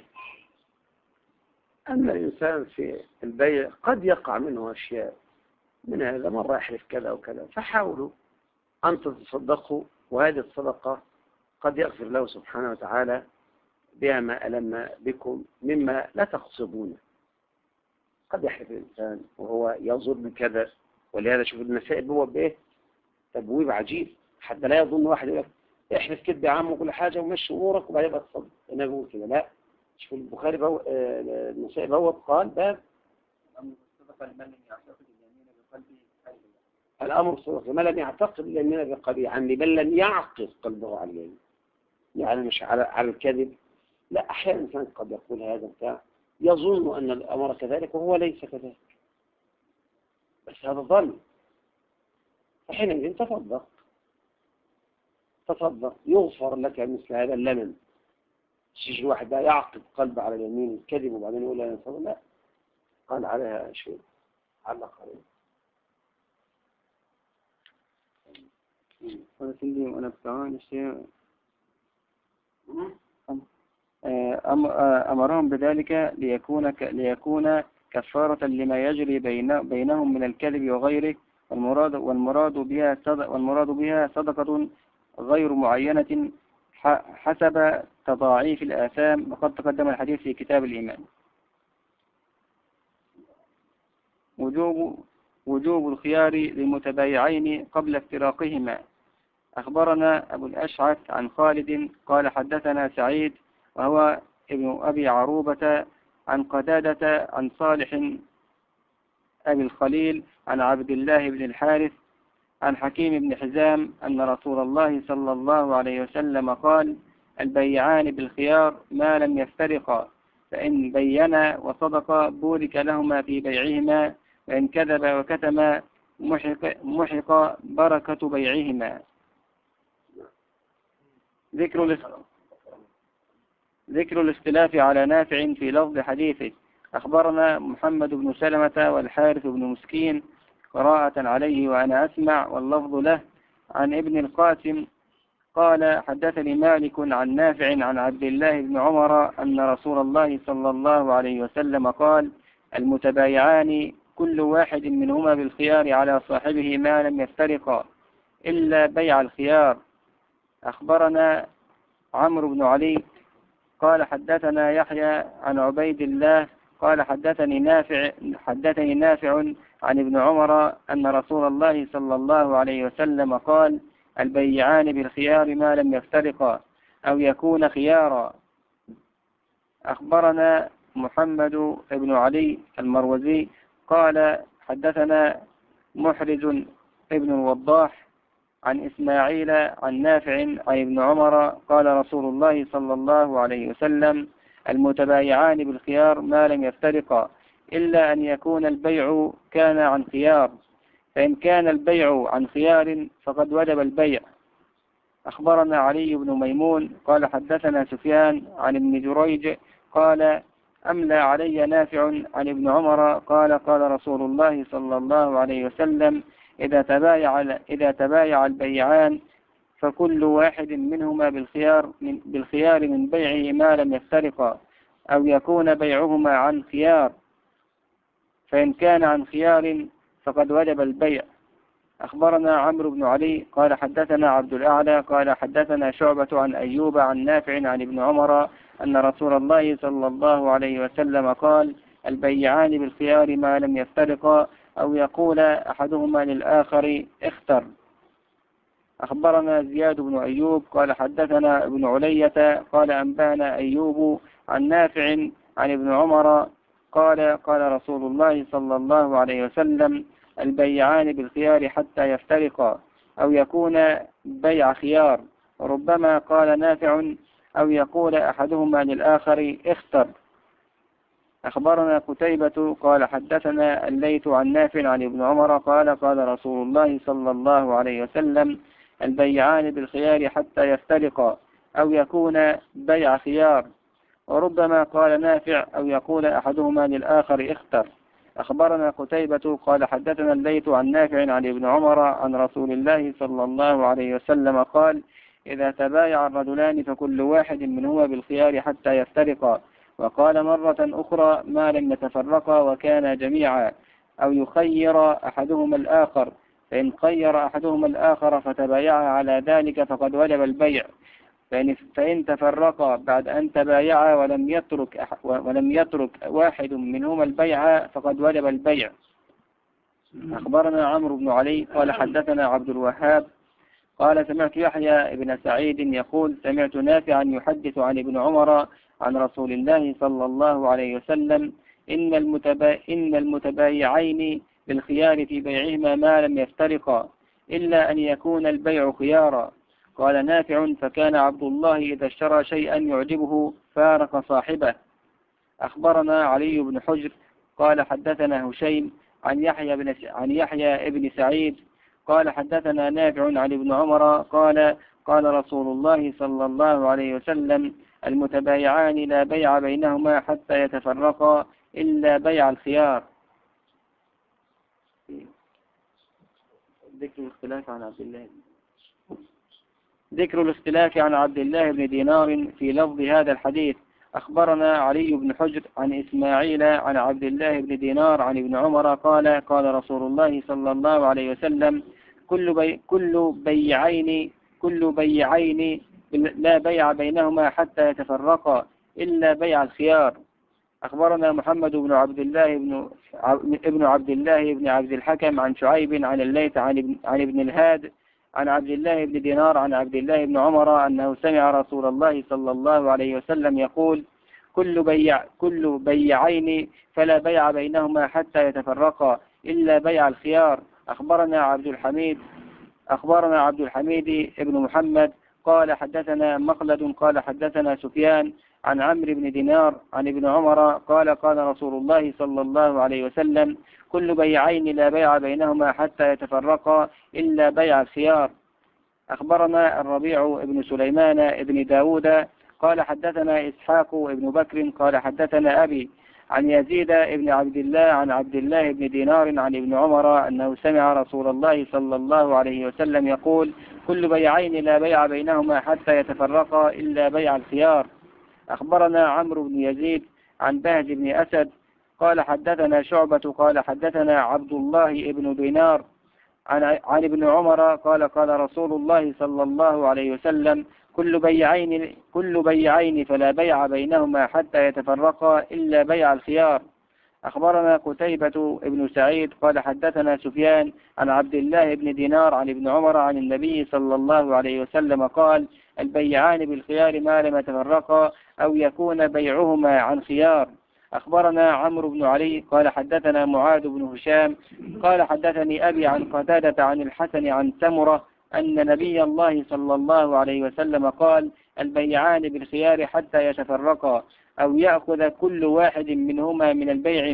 أن الإنسان في البيع قد يقع منه أشياء، من هذا مرة يحلف كذا وكذا، فحاولوا أن تتصدقوا، وهذه الصدقة قد يغفر له سبحانه وتعالى بها ما ألم بكم مما لا تقصدونه. قد يحلف الإنسان وهو يظن كذا، ولهذا شوف المسائل هو بإيه تبويب عجيب، حتى لا يظن واحد يقول لك احلف كده يا عم وكل حاجة ومشي أمورك وبعدين بقى تصدق. أنا بقول كده لا. شوف البخاري المسائل هو قال باب الأمر الصدق ما لم يعتقد اليمين بقليل، يعني من لم يعقد قلبه على اليمين، يعني مش على الكذب. لا، أحيانا الإنسان قد يقول هذا بتاع يظن أن الأمر كذلك وهو ليس كذلك، بس هذا ظن. فحينئذ تصدق يغفر لك مثل هذا اللمن. شيء الواحد ده يعقد قلبه على اليمين الكذب وبعدين يقول لا ينصر، لا، قال عليها شيء علق عليه. أمرهم بذلك ليكون كفارة لما يجري بينهم من الكذب وغيره، والمراد بها صدقة غير معينة حسب تضاعيف الآثام، وقد تقدم الحديث في كتاب الإيمان. وجوب الخيار للمتبايعين قبل افتراقهما. أخبرنا أبو الأشعث عن خالد قال حدثنا سعيد وهو ابن أبي عروبة عن قتادة عن صالح أبي الخليل عن عبد الله بن الحارث عن حكيم بن حزام أن رسول الله صلى الله عليه وسلم قال: البيعان بالخيار ما لم يفترقا، فإن بينا وصدقا بورك لهما في بيعهما، وإن كذب وكتما محق بركة بيعهما. ذكر الاختلاف على نافع في لفظ حديثه. أخبرنا محمد بن سلمة والحارث بن مسكين قراءة عليه وأنا أسمع واللفظ له عن ابن القاسم قال: حدثني مالك عن نافع عن عبد الله بن عمر أن رسول الله صلى الله عليه وسلم قال: المتبايعان كل واحد منهما بالخيار على صاحبه ما لم يفترقا إلا بيع الخيار. أخبرنا عمرو بن علي قال حدثنا يحيى عن عبيد الله قال حدثني نافع عن ابن عمر أن رسول الله صلى الله عليه وسلم قال: البيعان بالخيار ما لم يفترقا أو يكون خيارا. أخبرنا محمد بن علي المروزي قال حدثنا محرز ابن الوضاح عن إسماعيل عن نافع عن ابن عمر قال رسول الله صلى الله عليه وسلم: المتبايعان بالخيار ما لم يفترقا إلا أن يكون البيع كان عن خيار، فإن كان البيع عن خيار فقد وجب البيع. أخبرنا علي بن ميمون قال حدثنا سفيان عن ابن جريج قال: أملى علي نافع عن ابن عمر قال: قال رسول الله صلى الله عليه وسلم: إذا تبايع البيعان فكل واحد منهما بالخيار من بيعه ما لم يفترقا أو يكون بيعهما عن خيار، فإن كان عن خيار فقد وجب البيع. أخبرنا عمرو بن علي قال حدثنا عبد الأعلى قال حدثنا شعبة عن أيوب عن نافع عن ابن عمر أن رسول الله صلى الله عليه وسلم قال: البيعان بالخيار ما لم يفترقا أو يقول أحدهما للآخر اختر. أخبرنا زياد بن أيوب قال حدثنا ابن علية قال أنبانا أيوب عن نافع عن ابن عمر قال: قال رسول الله صلى الله عليه وسلم: البيعان بالخيار حتى يفترقا أو يكون بيع خيار. ربما قال نافع أو يقول أحدهما للآخر اختر. أخبرنا قتيبة قال حدثنا الليث عن نافع عن ابن عمر قال: قال رسول الله صلى الله عليه وسلم: البيعان بالخيار حتى يفترقا أو يكون بيع خيار. وربما قال نافع أو يقول أحدهما للآخر اختر. أخبرنا قتيبة قال حدثنا الليث عن نافع عن ابن عمر عن رسول الله صلى الله عليه وسلم قال: إذا تبايع الرجلان فكل واحد منهما بالخيار حتى يفترقا. وقال مرة أخرى: ما لم يتفرقا وكان جميعا، أو يخير أحدهما الآخر، فإن خير أحدهما الآخر فتبايعا على ذلك فقد وجب البيع. فإن تفرقا بعد أن تبايعا ولم يترك واحد منهما البيع فقد وجب البيع. أخبرنا عمرو بن علي قال حدثنا عبد الوهاب قال سمعت يحيى بن سعيد يقول سمعت نافعا يحدث عن ابن عمر عن رسول الله صلى الله عليه وسلم: إن المتبايعين بالخيار في بيعهما ما لم يفترقا إلا أن يكون البيع خيارا. قال نافع: فكان عبد الله إذا اشترى شيئا يعجبه فارق صاحبه. أخبرنا علي بن حجر قال حدثنا هشيم عن يحيى بن سعيد قال حدثنا نافع عن ابن عمر قال: قال رسول الله صلى الله عليه وسلم: المتبايعان لا بيع بينهما حتى يتفرقا إلا بيع الخيار. ذكر الاختلاف عن عبد الله بن دينار في لفظ هذا الحديث. أخبرنا علي بن حجر عن إسماعيل عن عبد الله بن دينار عن ابن عمر قال: قال رسول الله صلى الله عليه وسلم: كل بيعين لا بيع بينهما حتى يتفرقا إلا بيع الخيار. أخبرنا محمد بن عبد الله بن عبد الحكم عن شعيب عن الليث عن ابن الهاد عن عبد الله بن دينار عن عبد الله بن عمر أنه سمع رسول الله صلى الله عليه وسلم يقول: كل بيعين فلا بيع بينهما حتى يتفرقا إلا بيع الخيار. أخبرنا عبد الحميد ابن محمد قال حدثنا مخلد قال حدثنا سفيان عن عمرو بن دينار عن ابن عمر قال: قال رسول الله صلى الله عليه وسلم: كل بيعين لا بيع بينهما حتى يتفرقا إلا بيع الخيار. أخبرنا الربيع بن سليمان بن داود قال حدثنا إسحاق بن بكر قال حدثنا أبي عن يزيد بن عبد الله عن عبد الله بن دينار عن ابن عمر أنه سمع رسول الله صلى الله عليه وسلم يقول: كل بيعين لا بيع بينهما حتى يتفرقا إلا بيع الخيار. أخبرنا عمرو بن يزيد عن بهز بن أسد قال حدثنا شعبة قال حدثنا عبد الله بن دينار عن ابن عمر قال: قال رسول الله صلى الله عليه وسلم: كل بيعين فلا بيع بينهما حتى يتفرقا إلا بيع الخيار. أخبرنا قتيبة بن سعيد قال حدثنا سفيان عن عبد الله بن دينار عن ابن عمر عن النبي صلى الله عليه وسلم قال: البيعان بالخيار ما لم يتفرقا أو يكون بيعهما عن خيار. أخبرنا عمرو بن علي قال حدثنا معاذ بن هشام قال حدثني أبي عن قتادة عن الحسن عن سمرة أن نبي الله صلى الله عليه وسلم قال: البيعان بالخيار حتى يتفرقا أو يأخذ كل واحد منهما من البيع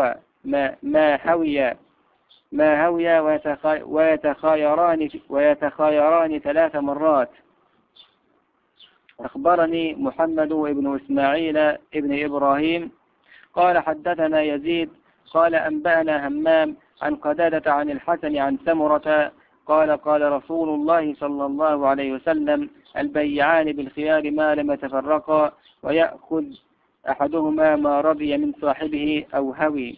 ما هوي ويتخايران 3 مرات. أخبرني محمد بن إسماعيل بن إبراهيم قال حدثنا يزيد قال أنبأنا همام عن قتادة عن الحسن عن سمرة قال: قال رسول الله صلى الله عليه وسلم: البيعان بالخيار ما لم يتفرقا ويأخذ أحدهما ما رضي من صاحبه أو هوي.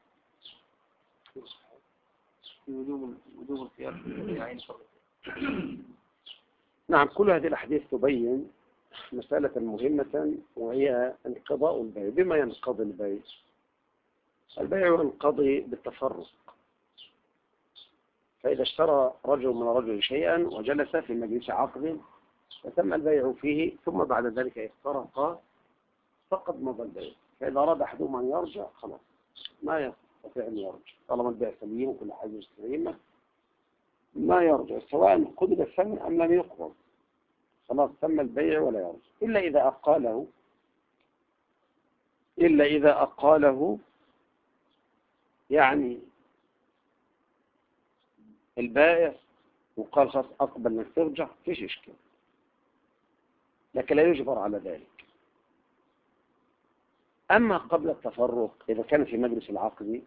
نعم، كل هذه الأحاديث تبين مسألة مهمة، وهي انقضاء البيع. بما ينقضي البيع؟ البيع ينقضي بالتفرق. فإذا اشترى رجل من رجل شيئا وجلس في مجلس عقد وتم البيع فيه، ثم بعد ذلك افترقا، فقد مضى البيع. فإذا أراد أحدهما أن يرجع خلاص ما يستطيع أن يرجع، طالما البيع سليم وكل حاجة سليمة ما يرجع، سواء قبل الثمن أم لم يقبض، خلاص تم البيع ولا يرجع. إلا إذا أقاله يعني البائع وقال خلاص أقبل أنك ترجع، فيش إشكال، لكن لا يجبر على ذلك. أما قبل التفرق إذا كان في مجلس العقد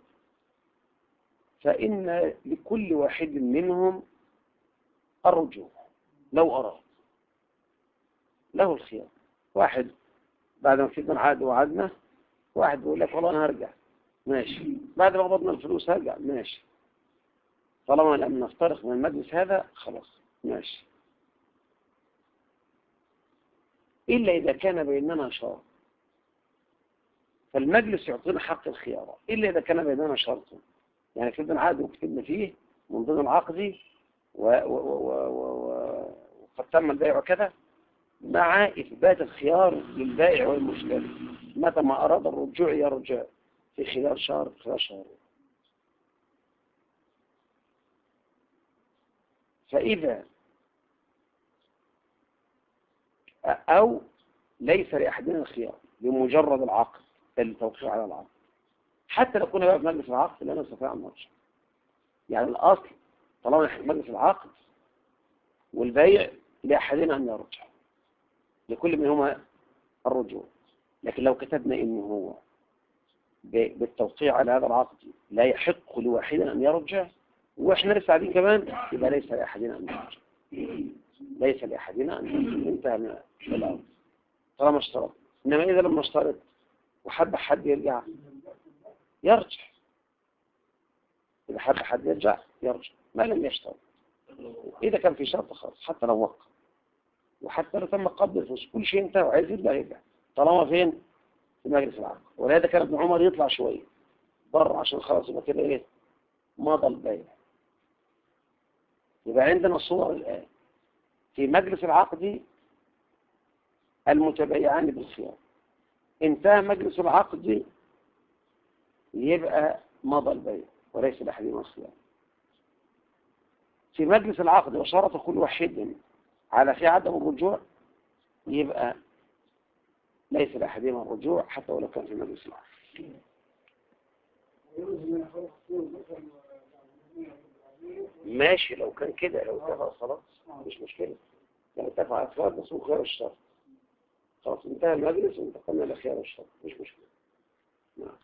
فإن لكل واحد منهم الرجوع لو أراد، له الخيار. واحد بعد ما كتبنا العقد وعدنا، واحد بيقول لك والله أنا هرجع، ماشي. بعد ما قبضنا الفلوس هرجع، ماشي. طالما لم نفترق من المجلس هذا خلاص ماشي. إلا إذا كان بيننا شرط، فالمجلس يعطينا حق الخيار إلا إذا كان بيننا شرط. يعني كتبنا العقد وكتبنا فيه من ضمن العقد وقد تم البيع وكذا، مع إثبات الخيار للبائع والمشتري، متى ما أراد الرجوع يرجع في خلال شهر خلال شهر. فإذا أو ليس لأحدنا الخيار بمجرد العقد التوقيع على العقد، حتى لو كنا بقى في مجلس العقد لا نستطيع أن نرجع. يعني الأصل طالما نحن في مجلس العقد والبيع لأحدنا أن يرجع، لكل منهما الرجوع. لكن لو كتبنا إنه هو بالتوقيع على هذا العقد لا يحق لواحدنا أن يرجع وإحنا لسه قاعدين كمان، يبقى ليس لأحدنا أن يرجع، ليس لأحدنا أن يرجع. انتهى من الأمر طالما اشترط. إنما إذا لم نشترط وحب حد يرجع يرجع، إذا حب حد يرجع يرجع ما لم يشترط. إذا كان في شرط خاص حتى لو وقع وحتى لو تم قبض الفلوس كل شيء انتهى وعايز يرجع طالما فين في مجلس العقد. ولهذا كان ابن عمر يطلع شوية بره عشان خلاص يبقى كده ايه مضى البيع. يبقى عندنا صور الآن في مجلس العقد المتبايعان بالخيار، انتهى مجلس العقد يبقى مضى البيع وليس لأحدهما الخيار. في مجلس العقد وشرط كل واحد على في عدم الرجوع يبقى ليس لأحدهما الرجوع حتى ولو كان في مجلس العقد. ماشي لو كان كده، لو اتفق خلاص مش مشكلة. لو اتفق على خيار بس هو خيار الشرط خلاص انتهى المجلس وانتقلنا لخيار الشرط مش مشكلة. نعم.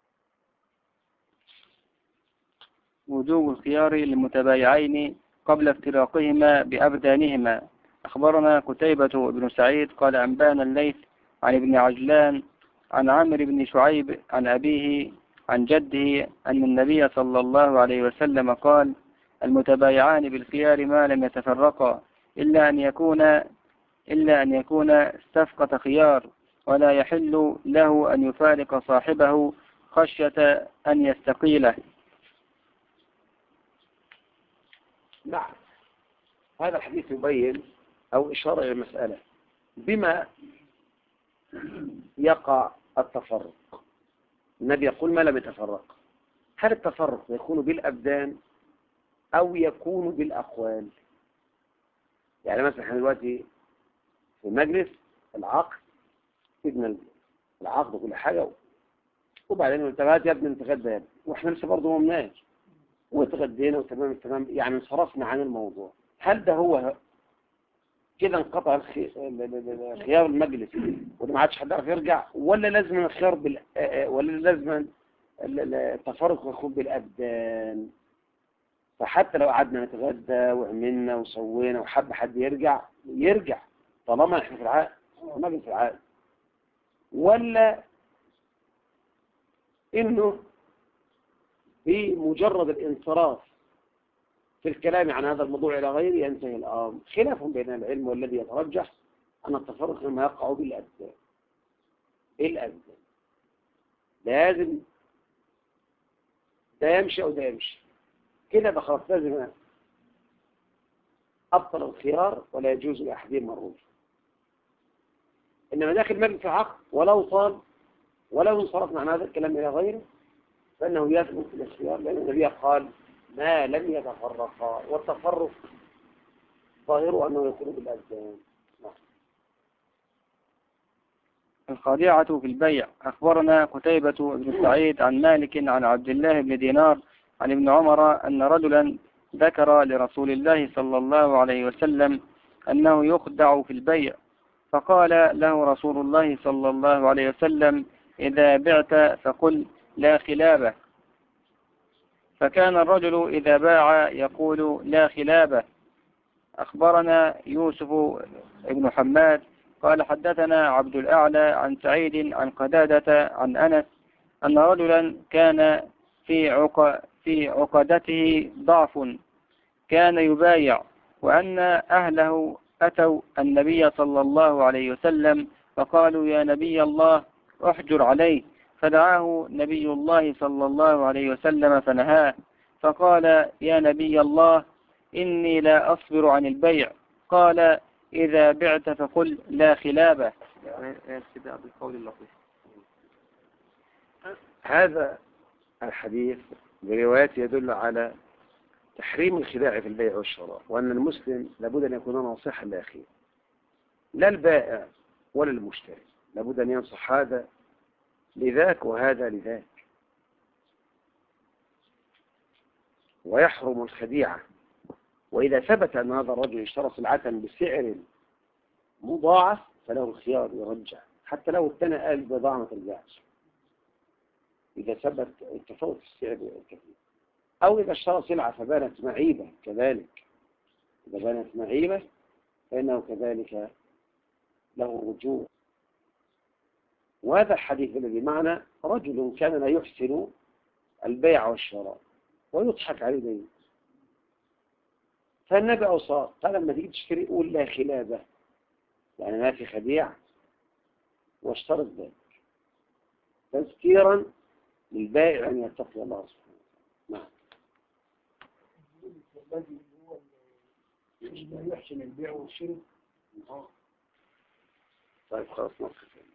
وجوب الخيار للمتبايعين قبل افتراقهما بأبدانهما. أخبرنا قتيبة بن سعيد قال أنبانا الليث عن ابن عجلان عن عمرو بن شعيب عن أبيه عن جده أن النبي صلى الله عليه وسلم قال: المتبايعان بالخيار ما لم يتفرقا إلا أن يكون استفقة خيار، ولا يحل له أن يفارق صاحبه خشية أن يستقيله. نعم. هذا الحديث يبين أو إشارة إلى المسألة بما يقع التفرق. النبي يقول ما لم يتفرق. هل التفرق يكون بالأبدان أو يكون بالأقوال؟ يعني مثلا احنا دلوقتي في مجلس العقد سيبنا العقد وكل حاجة وبعدين انتبهت يا ابني نتغدى يا ابني واحنا لسه برضه ما قمناش وتغدينا وتمام التمام يعني انصرفنا عن الموضوع. هل ده هو كده انقطع خيار المجلس وده ما عادش حد يعرف يرجع، ولا لازم الخيار ولا لازم التفرق يكون بالأبدان؟ فحتى لو قعدنا نتغدى وعملنا وسوينا وحب حد يرجع طالما احنا في العقد مجلس العقد، ولا انه بمجرد الانصراف في الكلام عن هذا الموضوع إلى غيره ينتهي الأمر؟ خلاف بين العلم، والذي يترجح أن التفرق لما يقع بالأبدان. الأبدان لازم ده يمشي أو ده يمشي كده بخلاص، لازم أبطل الخيار ولا يجوز لأحدهما الرجوع. إنما داخل مجلس العقد ولو طال ولو انصرفنا عن هذا الكلام إلى غيره فإنه يثبت الخيار، لأن النبي قال ما لم يتفرقا، والتفرق ظاهره أنه يكون بالأبدان. الخادعة في البيع. أخبرنا قتيبة بن سعيد عن مالك عن عبد الله بن دينار عن ابن عمر أن رجلا ذكر لرسول الله صلى الله عليه وسلم أنه يخدع في البيع، فقال له رسول الله صلى الله عليه وسلم: إذا بعت فقل لا خلابة. فكان الرجل إذا باع يقول لا خلابة. أخبرنا يوسف بن حماد قال حدثنا عبد الأعلى عن سعيد عن قتادة عن أنس أن رجلا كان في عقدته ضعف كان يبايع، وأن أهله أتوا النبي صلى الله عليه وسلم فقالوا يا نبي الله احجر عليه، فدعاه نبي الله صلى الله عليه وسلم فنهاه، فقال يا نبي الله إني لا أصبر عن البيع. قال إذا بعت فقل لا خلابة. هذا الحديث بروايات يدل على تحريم الخداع في البيع والشراء، وأن المسلم لابد أن يكون ناصحا لأخيه، لا البائع ولا المشتري، لابد أن ينصح هذا لذاك وهذا لذاك، ويحرم الخديعة. وإذا ثبت أن هذا الرجل اشترى سلعة بسعر مضاعف فله الخيار يرجع، حتى لو الثاني قال البضاعة ما ترجعش إذا ثبت التفاوت في السعر الكثير. أو إذا اشترى سلعة فبانت معيبة كذلك، إذا بانت معيبة فإنه كذلك له رجوع. وهذا الحديث الذي معنا رجل كان لا يحسن البيع والشراء ويضحك عليه دايما، فالنبي أوصاه قال لما تيجي تشتري قول لا خلابة، يعني ما في خديعة، واشترط ذلك تذكيرا للبائع أن يتقي الله سبحانه وتعالى. الذي هو لا يحسن البيع والشراء. طيب خلاص نقف.